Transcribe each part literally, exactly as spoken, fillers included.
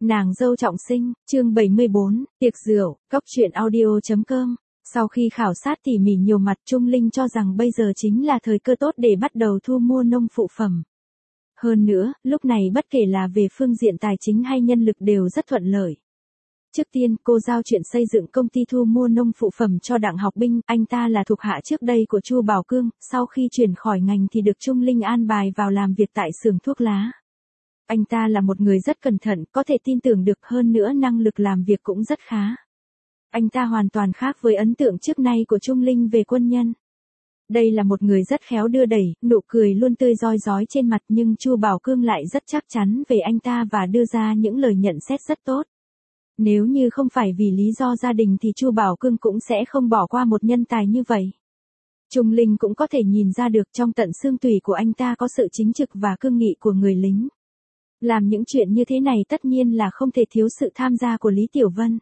Nàng dâu trọng sinh, chương bảy mươi bốn, tiệc rượu, cốc truyện audio.com. Sau khi khảo sát tỉ mỉ nhiều mặt, Trung Linh cho rằng bây giờ chính là thời cơ tốt để bắt đầu thu mua nông phụ phẩm. Hơn nữa, lúc này bất kể là về phương diện tài chính hay nhân lực đều rất thuận lợi. Trước tiên, cô giao chuyện xây dựng công ty thu mua nông phụ phẩm cho Đặng Học Binh, anh ta là thuộc hạ trước đây của Chu Bảo Cương, sau khi chuyển khỏi ngành thì được Trung Linh an bài vào làm việc tại xưởng thuốc lá. Anh ta là một người rất cẩn thận, có thể tin tưởng được, hơn nữa năng lực làm việc cũng rất khá. Anh ta hoàn toàn khác với ấn tượng trước nay của Trung Linh về quân nhân. Đây là một người rất khéo đưa đẩy, nụ cười luôn tươi rói rói trên mặt, nhưng Chu Bảo Cương lại rất chắc chắn về anh ta và đưa ra những lời nhận xét rất tốt. Nếu như không phải vì lý do gia đình thì Chu Bảo Cương cũng sẽ không bỏ qua một nhân tài như vậy. Trung Linh cũng có thể nhìn ra được trong tận xương tủy của anh ta có sự chính trực và cương nghị của người lính. Làm những chuyện như thế này tất nhiên là không thể thiếu sự tham gia của Lý Tiểu Vân.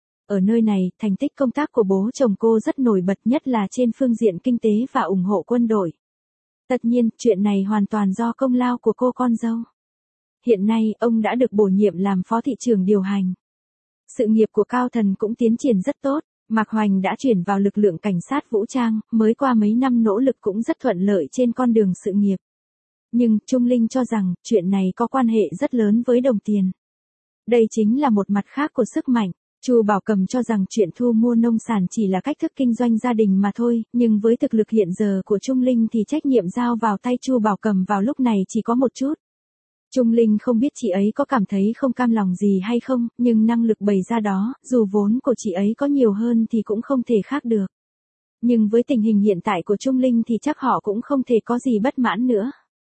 Ở nơi này, thành tích công tác của bố chồng cô rất nổi bật, nhất là trên phương diện kinh tế và ủng hộ quân đội. Tất nhiên, chuyện này hoàn toàn do công lao của cô con dâu. Hiện nay, ông đã được bổ nhiệm làm phó thị trưởng điều hành. Sự nghiệp của Cao Thần cũng tiến triển rất tốt, Mạc Hoành đã chuyển vào lực lượng cảnh sát vũ trang, mới qua mấy năm nỗ lực cũng rất thuận lợi trên con đường sự nghiệp. Nhưng, Trung Linh cho rằng, chuyện này có quan hệ rất lớn với đồng tiền. Đây chính là một mặt khác của sức mạnh. Chu Bảo Cầm cho rằng chuyện thu mua nông sản chỉ là cách thức kinh doanh gia đình mà thôi, nhưng với thực lực hiện giờ của Trung Linh thì trách nhiệm giao vào tay Chu Bảo Cầm vào lúc này chỉ có một chút. Trung Linh không biết chị ấy có cảm thấy không cam lòng gì hay không, nhưng năng lực bày ra đó, dù vốn của chị ấy có nhiều hơn thì cũng không thể khác được. Nhưng với tình hình hiện tại của Trung Linh thì chắc họ cũng không thể có gì bất mãn nữa.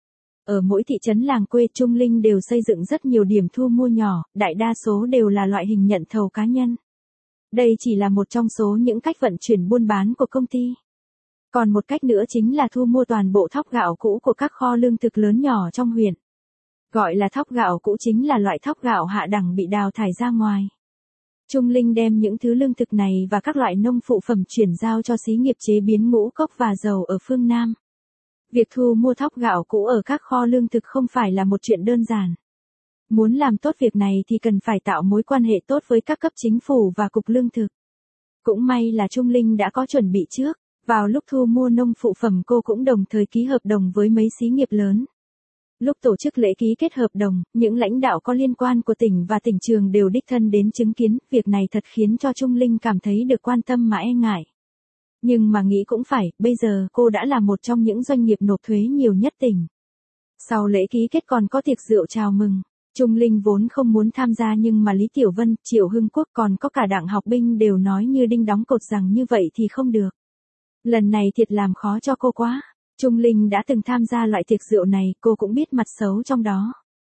Ở mỗi thị trấn làng quê, Trung Linh đều xây dựng rất nhiều điểm thu mua nhỏ, đại đa số đều là loại hình nhận thầu cá nhân. Đây chỉ là một trong số những cách vận chuyển buôn bán của công ty. Còn một cách nữa chính là thu mua toàn bộ thóc gạo cũ của các kho lương thực lớn nhỏ trong huyện. Gọi là thóc gạo cũ chính là loại thóc gạo hạ đẳng bị đào thải ra ngoài. Trung Linh đem những thứ lương thực này và các loại nông phụ phẩm chuyển giao cho xí nghiệp chế biến ngũ cốc và dầu ở phương Nam. Việc thu mua thóc gạo cũ ở các kho lương thực không phải là một chuyện đơn giản. Muốn làm tốt việc này thì cần phải tạo mối quan hệ tốt với các cấp chính phủ và cục lương thực. Cũng may là Trung Linh đã có chuẩn bị trước, vào lúc thu mua nông phụ phẩm cô cũng đồng thời ký hợp đồng với mấy xí nghiệp lớn. Lúc tổ chức lễ ký kết hợp đồng, những lãnh đạo có liên quan của tỉnh và tỉnh trường đều đích thân đến chứng kiến, việc này thật khiến cho Trung Linh cảm thấy được quan tâm mà e ngại. Nhưng mà nghĩ cũng phải, bây giờ cô đã là một trong những doanh nghiệp nộp thuế nhiều nhất tỉnh. Sau lễ ký kết còn có tiệc rượu chào mừng. Trung Linh vốn không muốn tham gia nhưng mà Lý Tiểu Vân, Triệu Hưng Quốc còn có cả Đặng Học Binh đều nói như đinh đóng cột rằng như vậy thì không được. Lần này thiệt làm khó cho cô quá. Trung Linh đã từng tham gia loại tiệc rượu này, cô cũng biết mặt xấu trong đó.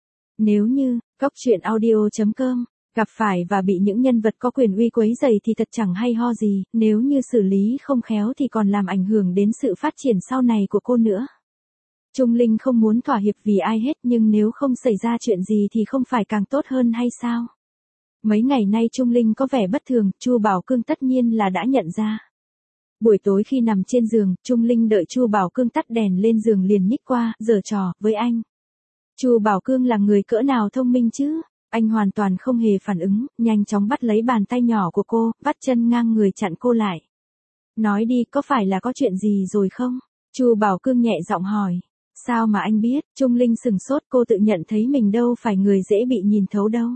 Nếu như, cốc truyện audio.com, gặp phải và bị những nhân vật có quyền uy quấy rầy thì thật chẳng hay ho gì, nếu như xử lý không khéo thì còn làm ảnh hưởng đến sự phát triển sau này của cô nữa. Trung Linh không muốn thỏa hiệp vì ai hết, nhưng nếu không xảy ra chuyện gì thì không phải càng tốt hơn hay sao? Mấy ngày nay Trung Linh có vẻ bất thường, Chu Bảo Cương tất nhiên là đã nhận ra. Buổi tối khi nằm trên giường, Trung Linh đợi Chu Bảo Cương tắt đèn lên giường liền nhích qua, giở trò với anh. Chu Bảo Cương là người cỡ nào thông minh chứ? Anh hoàn toàn không hề phản ứng, nhanh chóng bắt lấy bàn tay nhỏ của cô, vắt chân ngang người chặn cô lại. Nói đi, có phải là có chuyện gì rồi không? Chu Bảo Cương nhẹ giọng hỏi. Sao mà anh biết? Trung Linh sừng sốt, cô tự nhận thấy mình đâu phải người dễ bị nhìn thấu đâu.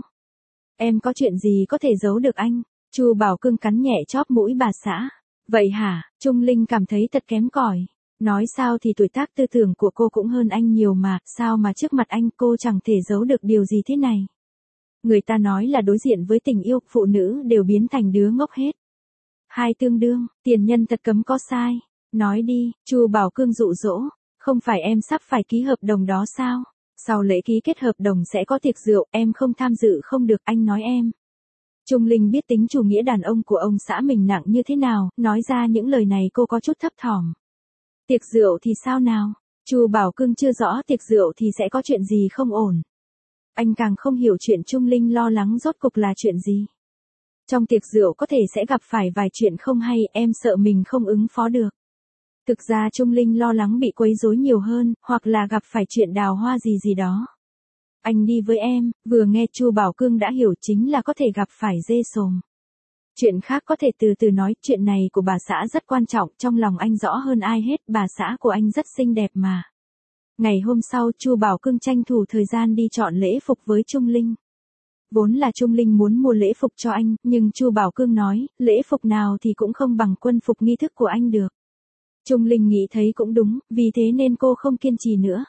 Em có chuyện gì có thể giấu được anh? Chu Bảo Cương cắn nhẹ chóp mũi bà xã. Vậy hả? Trung Linh cảm thấy thật kém cỏi. Nói sao thì tuổi tác tư tưởng của cô cũng hơn anh nhiều mà, sao mà trước mặt anh cô chẳng thể giấu được điều gì thế này. Người ta nói là đối diện với tình yêu, phụ nữ đều biến thành đứa ngốc hết. Hai tương đương, tiền nhân thật cấm có sai. Nói đi, Chu Bảo Cương dụ dỗ, không phải em sắp phải ký hợp đồng đó sao? Sau lễ ký kết hợp đồng sẽ có tiệc rượu, em không tham dự không được, anh nói em. Trung Linh biết tính chủ nghĩa đàn ông của ông xã mình nặng như thế nào, nói ra những lời này cô có chút thấp thỏm. Tiệc rượu thì sao nào? Chu Bảo Cương chưa rõ tiệc rượu thì sẽ có chuyện gì không ổn. Anh càng không hiểu chuyện Trung Linh lo lắng rốt cục là chuyện gì. Trong tiệc rượu có thể sẽ gặp phải vài chuyện không hay, em sợ mình không ứng phó được. Thực ra Trung Linh lo lắng bị quấy rối nhiều hơn, hoặc là gặp phải chuyện đào hoa gì gì đó. Anh đi với em, vừa nghe Chu Bảo Cương đã hiểu chính là có thể gặp phải dê sồm. Chuyện khác có thể từ từ nói, chuyện này của bà xã rất quan trọng, trong lòng anh rõ hơn ai hết, bà xã của anh rất xinh đẹp mà. Ngày hôm sau Chu Bảo Cương tranh thủ thời gian đi chọn lễ phục với Trung Linh. Vốn là Trung Linh muốn mua lễ phục cho anh, nhưng Chu Bảo Cương nói, lễ phục nào thì cũng không bằng quân phục nghi thức của anh được. Trung Linh nghĩ thấy cũng đúng, vì thế nên cô không kiên trì nữa.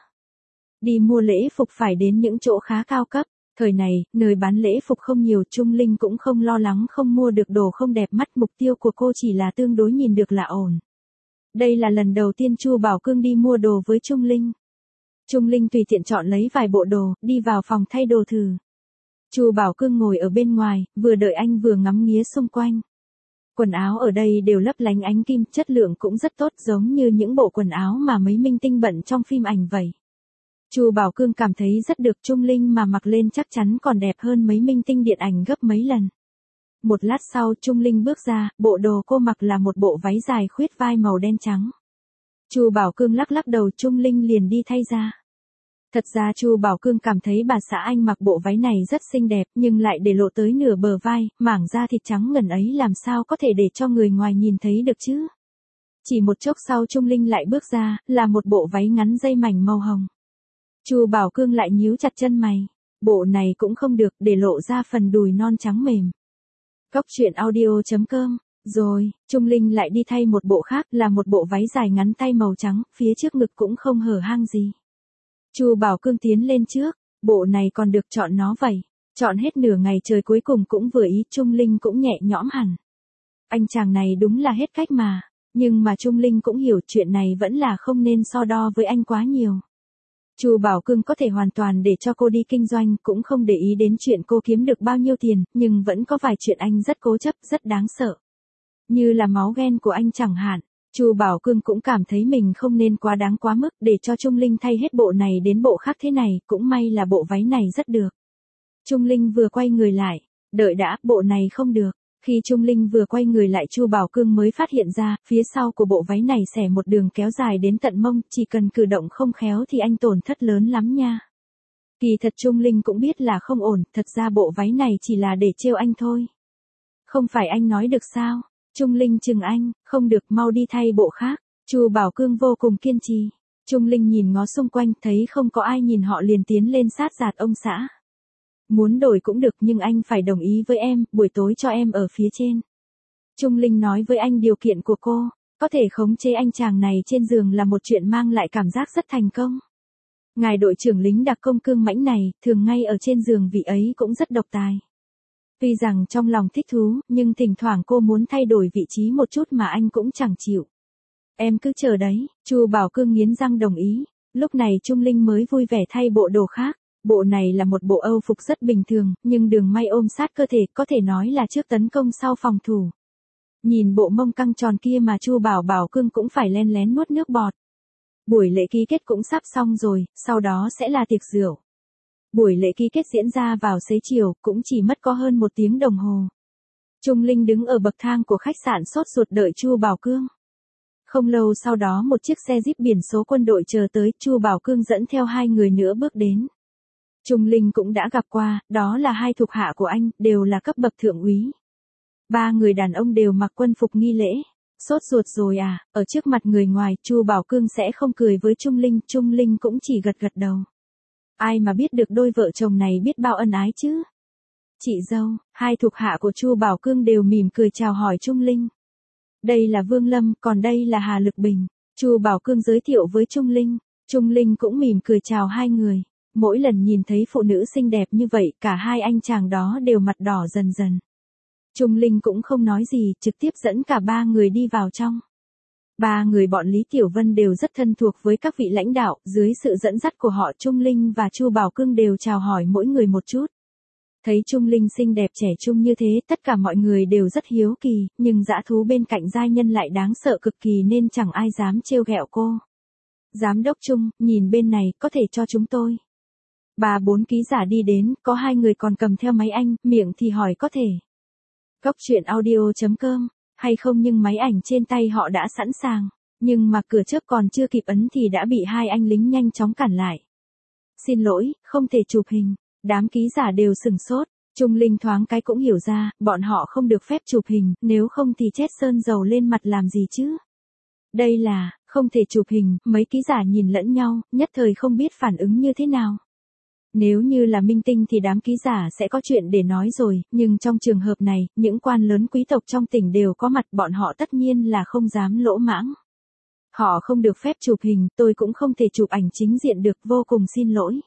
Đi mua lễ phục phải đến những chỗ khá cao cấp. Thời này, nơi bán lễ phục không nhiều, Trung Linh cũng không lo lắng không mua được đồ không đẹp mắt, mục tiêu của cô chỉ là tương đối nhìn được là ổn. Đây là lần đầu tiên Chu Bảo Cương đi mua đồ với Trung Linh. Trung Linh tùy tiện chọn lấy vài bộ đồ, đi vào phòng thay đồ thử. Chu Bảo Cương ngồi ở bên ngoài, vừa đợi anh vừa ngắm nghía xung quanh. Quần áo ở đây đều lấp lánh ánh kim, chất lượng cũng rất tốt, giống như những bộ quần áo mà mấy minh tinh bận trong phim ảnh vậy. Chu Bảo Cương cảm thấy rất được, Trung Linh mà mặc lên chắc chắn còn đẹp hơn mấy minh tinh điện ảnh gấp mấy lần. Một lát sau Trung Linh bước ra, bộ đồ cô mặc là một bộ váy dài khuyết vai màu đen trắng. Chu Bảo Cương lắc lắc đầu, Trung Linh liền đi thay ra. Thật ra Chu Bảo Cương cảm thấy bà xã anh mặc bộ váy này rất xinh đẹp, nhưng lại để lộ tới nửa bờ vai, mảng da thịt trắng ngần ấy làm sao có thể để cho người ngoài nhìn thấy được chứ. Chỉ một chốc sau Trung Linh lại bước ra, là một bộ váy ngắn dây mảnh màu hồng. Chu Bảo Cương lại nhíu chặt chân mày, bộ này cũng không được, để lộ ra phần đùi non trắng mềm. Cóc truyện audio chấm com. Rồi, Trung Linh lại đi thay một bộ khác, là một bộ váy dài ngắn tay màu trắng, phía trước ngực cũng không hở hang gì. Chu Bảo Cương tiến lên trước, bộ này còn được chọn nó vậy. Chọn hết nửa ngày trời cuối cùng cũng vừa ý, Trung Linh cũng nhẹ nhõm hẳn. Anh chàng này đúng là hết cách mà, nhưng mà Trung Linh cũng hiểu chuyện này vẫn là không nên so đo với anh quá nhiều. Chu Bảo Cương có thể hoàn toàn để cho cô đi kinh doanh, cũng không để ý đến chuyện cô kiếm được bao nhiêu tiền, nhưng vẫn có vài chuyện anh rất cố chấp, rất đáng sợ. Như là máu ghen của anh chẳng hạn. Chu Bảo Cương cũng cảm thấy mình không nên quá đáng quá mức, để cho Trung Linh thay hết bộ này đến bộ khác thế này, cũng may là bộ váy này rất được. Trung Linh vừa quay người lại, đợi đã, bộ này không được. Khi Trung Linh vừa quay người lại Chu Bảo Cương mới phát hiện ra, phía sau của bộ váy này xẻ một đường kéo dài đến tận mông, chỉ cần cử động không khéo thì anh tổn thất lớn lắm nha. Kỳ thật Trung Linh cũng biết là không ổn, thật ra bộ váy này chỉ là để trêu anh thôi. Không phải anh nói được sao? Trung Linh chừng anh, không được, mau đi thay bộ khác. Chu Bảo Cương vô cùng kiên trì. Trung Linh nhìn ngó xung quanh, thấy không có ai nhìn họ liền tiến lên sát giạt ông xã. Muốn đổi cũng được nhưng anh phải đồng ý với em, buổi tối cho em ở phía trên. Trung Linh nói với anh điều kiện của cô, có thể khống chế anh chàng này trên giường là một chuyện mang lại cảm giác rất thành công. Ngài đội trưởng lính đặc công cương mãnh này, thường ngay ở trên giường vị ấy cũng rất độc tài. Tuy rằng trong lòng thích thú, nhưng thỉnh thoảng cô muốn thay đổi vị trí một chút mà anh cũng chẳng chịu. Em cứ chờ đấy, Chu Bảo Cương nghiến răng đồng ý. Lúc này Trung Linh mới vui vẻ thay bộ đồ khác. Bộ này là một bộ Âu phục rất bình thường, nhưng đường may ôm sát cơ thể, có thể nói là trước tấn công sau phòng thủ. Nhìn bộ mông căng tròn kia mà Chu Bảo Bảo Cương cũng phải len lén nuốt nước bọt. Buổi lễ ký kết cũng sắp xong rồi, sau đó sẽ là tiệc rượu. Buổi lễ ký kết diễn ra vào xế chiều, cũng chỉ mất có hơn một tiếng đồng hồ. Trung Linh đứng ở bậc thang của khách sạn sốt ruột đợi Chu Bảo Cương. Không lâu sau đó một chiếc xe jeep biển số quân đội chờ tới, Chu Bảo Cương dẫn theo hai người nữa bước đến. Trung Linh cũng đã gặp qua, đó là hai thuộc hạ của anh, đều là cấp bậc thượng úy. Ba người đàn ông đều mặc quân phục nghi lễ. Sốt ruột rồi à, ở trước mặt người ngoài, Chu Bảo Cương sẽ không cười với Trung Linh, Trung Linh cũng chỉ gật gật đầu. Ai mà biết được đôi vợ chồng này biết bao ân ái chứ. Chị dâu, hai thuộc hạ của Chu Bảo Cương đều mỉm cười chào hỏi Trung Linh. Đây là Vương Lâm, còn đây là Hà Lực Bình. Chu Bảo Cương giới thiệu với Trung Linh. Trung Linh cũng mỉm cười chào hai người. Mỗi lần nhìn thấy phụ nữ xinh đẹp như vậy, cả hai anh chàng đó đều mặt đỏ dần dần. Trung Linh cũng không nói gì, trực tiếp dẫn cả ba người đi vào trong. Ba người bọn Lý Tiểu Vân đều rất thân thuộc với các vị lãnh đạo, dưới sự dẫn dắt của họ Trung Linh và Chu Bảo Cương đều chào hỏi mỗi người một chút. Thấy Trung Linh xinh đẹp trẻ trung như thế, tất cả mọi người đều rất hiếu kỳ, nhưng dã thú bên cạnh giai nhân lại đáng sợ cực kỳ nên chẳng ai dám trêu ghẹo cô. Giám đốc Trung, nhìn bên này, có thể cho chúng tôi. Ba bốn ký giả đi đến, có hai người còn cầm theo máy ảnh, miệng thì hỏi có thể. Cóc truyện audio chấm com, hay không nhưng máy ảnh trên tay họ đã sẵn sàng, nhưng mà cửa chớp còn chưa kịp ấn thì đã bị hai anh lính nhanh chóng cản lại. Xin lỗi, không thể chụp hình. Đám ký giả đều sửng sốt. Trung Linh thoáng cái cũng hiểu ra, bọn họ không được phép chụp hình, nếu không thì chết sơn dầu lên mặt làm gì chứ. Đây là, không thể chụp hình, mấy ký giả nhìn lẫn nhau, nhất thời không biết phản ứng như thế nào. Nếu như là minh tinh thì đám ký giả sẽ có chuyện để nói rồi, nhưng trong trường hợp này, những quan lớn quý tộc trong tỉnh đều có mặt, bọn họ tất nhiên là không dám lỗ mãng. Họ không được phép chụp hình, tôi cũng không thể chụp ảnh chính diện được, vô cùng xin lỗi.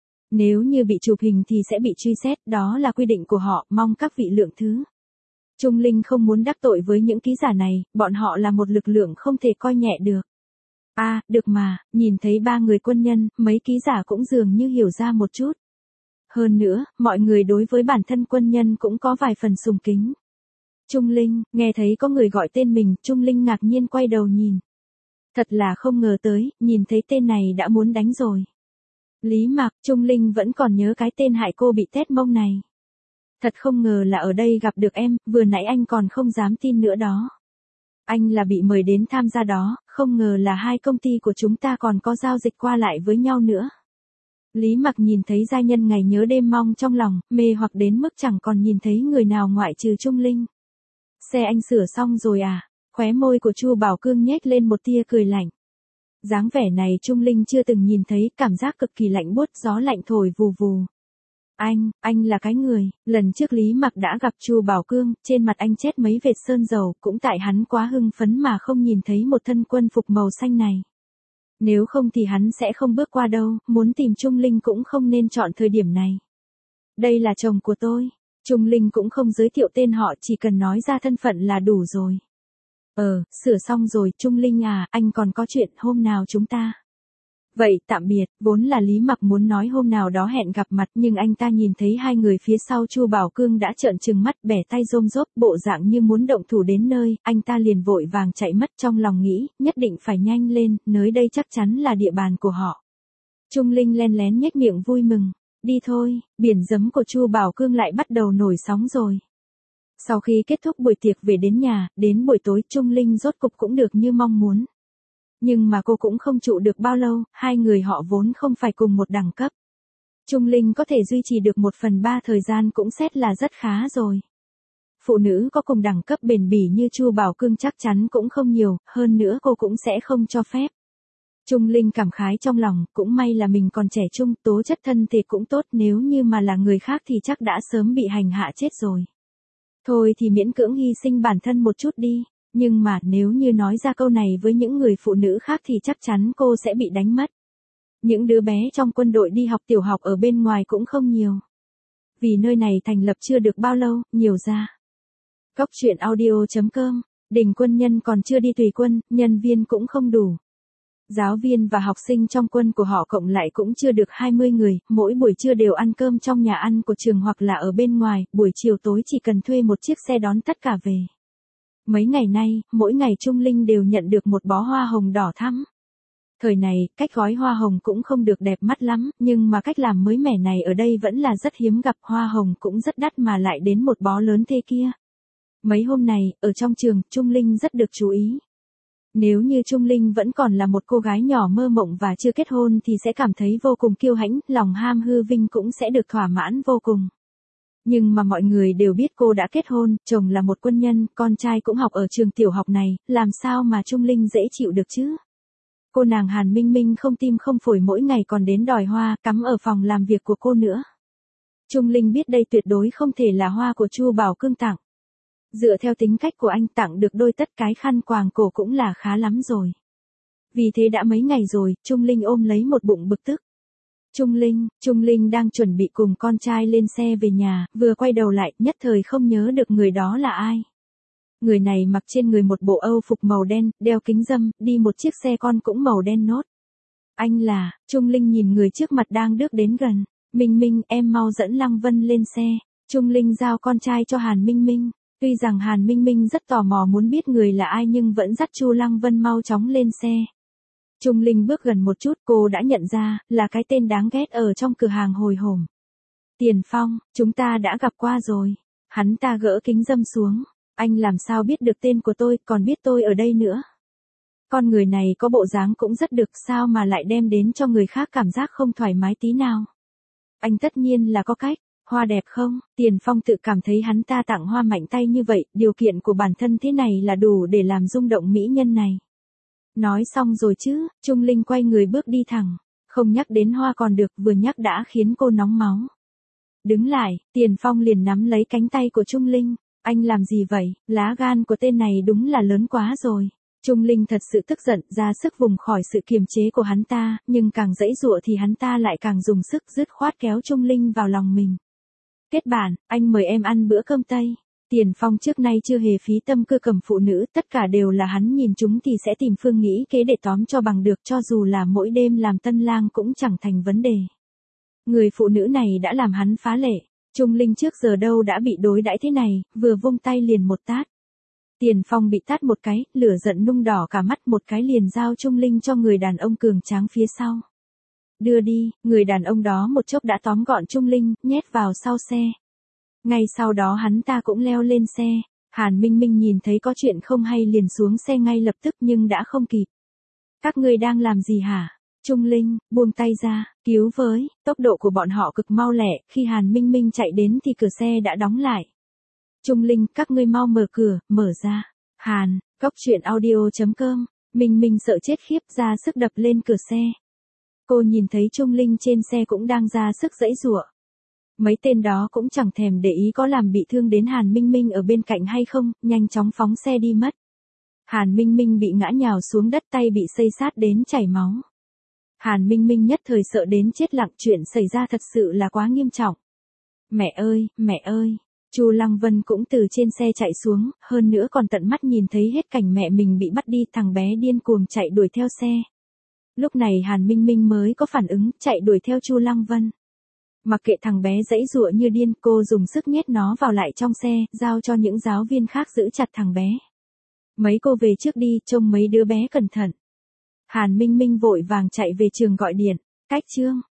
Nếu như bị chụp hình thì sẽ bị truy xét, đó là quy định của họ, mong các vị lượng thứ. Trung Linh không muốn đắc tội với những ký giả này, bọn họ là một lực lượng không thể coi nhẹ được. À, được mà, nhìn thấy ba người quân nhân, mấy ký giả cũng dường như hiểu ra một chút. Hơn nữa, mọi người đối với bản thân quân nhân cũng có vài phần sùng kính. Trung Linh, nghe thấy có người gọi tên mình, Trung Linh ngạc nhiên quay đầu nhìn. Thật là không ngờ tới, nhìn thấy tên này đã muốn đánh rồi. Lý Mạc, Trung Linh vẫn còn nhớ cái tên hại cô bị tét mông này. Thật không ngờ là ở đây gặp được em, vừa nãy anh còn không dám tin nữa đó. Anh là bị mời đến tham gia đó, không ngờ là hai công ty của chúng ta còn có giao dịch qua lại với nhau nữa. Lý Mặc nhìn thấy gia nhân ngày nhớ đêm mong trong lòng, mê hoặc đến mức chẳng còn nhìn thấy người nào ngoại trừ Trung Linh. Xe anh sửa xong rồi à? Khóe môi của Chu Bảo Cương nhếch lên một tia cười lạnh. Dáng vẻ này Trung Linh chưa từng nhìn thấy, cảm giác cực kỳ lạnh buốt, gió lạnh thổi vù vù. Anh, anh là cái người, lần trước Lý Mặc đã gặp Chu Bảo Cương, trên mặt anh chết mấy vệt sơn dầu, cũng tại hắn quá hưng phấn mà không nhìn thấy một thân quân phục màu xanh này. Nếu không thì hắn sẽ không bước qua đâu, muốn tìm Trung Linh cũng không nên chọn thời điểm này. Đây là chồng của tôi. Trung Linh cũng không giới thiệu tên họ, chỉ cần nói ra thân phận là đủ rồi. Ờ, sửa xong rồi, Trung Linh à, anh còn có chuyện, hôm nào chúng ta. Vậy tạm biệt, vốn là Lý Mặc muốn nói hôm nào đó hẹn gặp mặt, nhưng anh ta nhìn thấy hai người phía sau Chu Bảo Cương đã trợn trừng mắt, bẻ tay rôm rốp, bộ dạng như muốn động thủ đến nơi, anh ta liền vội vàng chạy mất, trong lòng nghĩ, nhất định phải nhanh lên, nơi đây chắc chắn là địa bàn của họ. Trung Linh len lén nhếch miệng vui mừng, đi thôi, biển giấm của Chu Bảo Cương lại bắt đầu nổi sóng rồi. Sau khi kết thúc buổi tiệc về đến nhà, đến buổi tối Trung Linh rốt cục cũng được như mong muốn. Nhưng mà cô cũng không trụ được bao lâu, hai người họ vốn không phải cùng một đẳng cấp. Trung Linh có thể duy trì được một phần ba thời gian cũng xét là rất khá rồi. Phụ nữ có cùng đẳng cấp bền bỉ như Chu Bảo Cương chắc chắn cũng không nhiều, hơn nữa cô cũng sẽ không cho phép. Trung Linh cảm khái trong lòng, cũng may là mình còn trẻ trung, tố chất thân thể cũng tốt, nếu như mà là người khác thì chắc đã sớm bị hành hạ chết rồi. Thôi thì miễn cưỡng hy sinh bản thân một chút đi. Nhưng mà nếu như nói ra câu này với những người phụ nữ khác thì chắc chắn cô sẽ bị đánh mất. Những đứa bé trong quân đội đi học tiểu học ở bên ngoài cũng không nhiều. Vì nơi này thành lập chưa được bao lâu, nhiều ra. Góc truyện audio chấm com, đình quân nhân còn chưa đi tùy quân, nhân viên cũng không đủ. Giáo viên và học sinh trong quân của họ cộng lại cũng chưa được hai mươi người, mỗi buổi trưa đều ăn cơm trong nhà ăn của trường hoặc là ở bên ngoài, buổi chiều tối chỉ cần thuê một chiếc xe đón tất cả về. Mấy ngày nay, mỗi ngày Trung Linh đều nhận được một bó hoa hồng đỏ thắm. Thời này, cách gói hoa hồng cũng không được đẹp mắt lắm, nhưng mà cách làm mới mẻ này ở đây vẫn là rất hiếm gặp, hoa hồng cũng rất đắt mà lại đến một bó lớn thế kia. Mấy hôm này, ở trong trường, Trung Linh rất được chú ý. Nếu như Trung Linh vẫn còn là một cô gái nhỏ mơ mộng và chưa kết hôn thì sẽ cảm thấy vô cùng kiêu hãnh, lòng ham hư vinh cũng sẽ được thỏa mãn vô cùng. Nhưng mà mọi người đều biết cô đã kết hôn, chồng là một quân nhân, con trai cũng học ở trường tiểu học này, làm sao mà Trung Linh dễ chịu được chứ? Cô nàng Hàn Minh Minh không tim không phổi mỗi ngày còn đến đòi hoa, cắm ở phòng làm việc của cô nữa. Trung Linh biết đây tuyệt đối không thể là hoa của Chu Bảo Cương tặng. Dựa theo tính cách của anh, tặng được đôi tất cái khăn quàng cổ cũng là khá lắm rồi. Vì thế đã mấy ngày rồi, Trung Linh ôm lấy một bụng bực tức. Trung Linh, Trung Linh đang chuẩn bị cùng con trai lên xe về nhà, vừa quay đầu lại, nhất thời không nhớ được người đó là ai. Người này mặc trên người một bộ âu phục màu đen, đeo kính râm, đi một chiếc xe con cũng màu đen nốt. Anh là, Trung Linh nhìn người trước mặt đang bước đến gần. Minh Minh, em mau dẫn Lăng Vân lên xe. Trung Linh giao con trai cho Hàn Minh Minh. Tuy rằng Hàn Minh Minh rất tò mò muốn biết người là ai nhưng vẫn dắt Chu Lăng Vân mau chóng lên xe. Trung Linh bước gần một chút, cô đã nhận ra, là cái tên đáng ghét ở trong cửa hàng hồi hổm. Tiền Phong, chúng ta đã gặp qua rồi. Hắn ta gỡ kính râm xuống. Anh làm sao biết được tên của tôi, còn biết tôi ở đây nữa. Con người này có bộ dáng cũng rất được, sao mà lại đem đến cho người khác cảm giác không thoải mái tí nào. Anh tất nhiên là có cách. Hoa đẹp không? Tiền Phong tự cảm thấy hắn ta tặng hoa mạnh tay như vậy, điều kiện của bản thân thế này là đủ để làm rung động mỹ nhân này. Nói xong rồi chứ, Trung Linh quay người bước đi thẳng. Không nhắc đến hoa còn được, vừa nhắc đã khiến cô nóng máu. Đứng lại, Tiền Phong liền nắm lấy cánh tay của Trung Linh. Anh làm gì vậy? Lá gan của tên này đúng là lớn quá rồi. Trung Linh thật sự tức giận, ra sức vùng khỏi sự kiềm chế của hắn ta, nhưng càng giãy giụa thì hắn ta lại càng dùng sức dứt khoát kéo Trung Linh vào lòng mình. Kết bạn, anh mời em ăn bữa cơm Tây. Tiền Phong trước nay chưa hề phí tâm cưa cầm phụ nữ, tất cả đều là hắn nhìn chúng thì sẽ tìm phương nghĩ kế để tóm cho bằng được, cho dù là mỗi đêm làm tân lang cũng chẳng thành vấn đề. Người phụ nữ này đã làm hắn phá lệ. Trung Linh trước giờ đâu đã bị đối đãi thế này, vừa vung tay liền một tát. Tiền Phong bị tát một cái, lửa giận nung đỏ cả mắt, một cái liền giao Trung Linh cho người đàn ông cường tráng phía sau. Đưa đi, người đàn ông đó một chốc đã tóm gọn Trung Linh, nhét vào sau xe. Ngay sau đó hắn ta cũng leo lên xe. Hàn Minh Minh nhìn thấy có chuyện không hay liền xuống xe ngay lập tức nhưng đã không kịp. Các ngươi đang làm gì hả? Trung Linh, buông tay ra, cứu với, tốc độ của bọn họ cực mau lẹ, khi Hàn Minh Minh chạy đến thì cửa xe đã đóng lại. Trung Linh, các ngươi mau mở cửa, mở ra. Hàn, góc truyện audio chấm com, Minh Minh sợ chết khiếp ra sức đập lên cửa xe. Cô nhìn thấy Trung Linh trên xe cũng đang ra sức giãy giụa. Mấy tên đó cũng chẳng thèm để ý có làm bị thương đến Hàn Minh Minh ở bên cạnh hay không, nhanh chóng phóng xe đi mất. Hàn Minh Minh bị ngã nhào xuống đất, tay bị xây sát đến chảy máu. Hàn Minh Minh nhất thời sợ đến chết lặng, chuyện xảy ra thật sự là quá nghiêm trọng. Mẹ ơi, mẹ ơi, Chu Lăng Vân cũng từ trên xe chạy xuống, hơn nữa còn tận mắt nhìn thấy hết cảnh mẹ mình bị bắt đi, thằng bé điên cuồng chạy đuổi theo xe. Lúc này Hàn Minh Minh mới có phản ứng, chạy đuổi theo Chu Lăng Vân. Mặc kệ thằng bé giãy giụa như điên, cô dùng sức nhét nó vào lại trong xe, giao cho những giáo viên khác giữ chặt thằng bé. Mấy cô về trước đi, trông mấy đứa bé cẩn thận. Hàn Minh Minh vội vàng chạy về trường gọi điện. Cách chương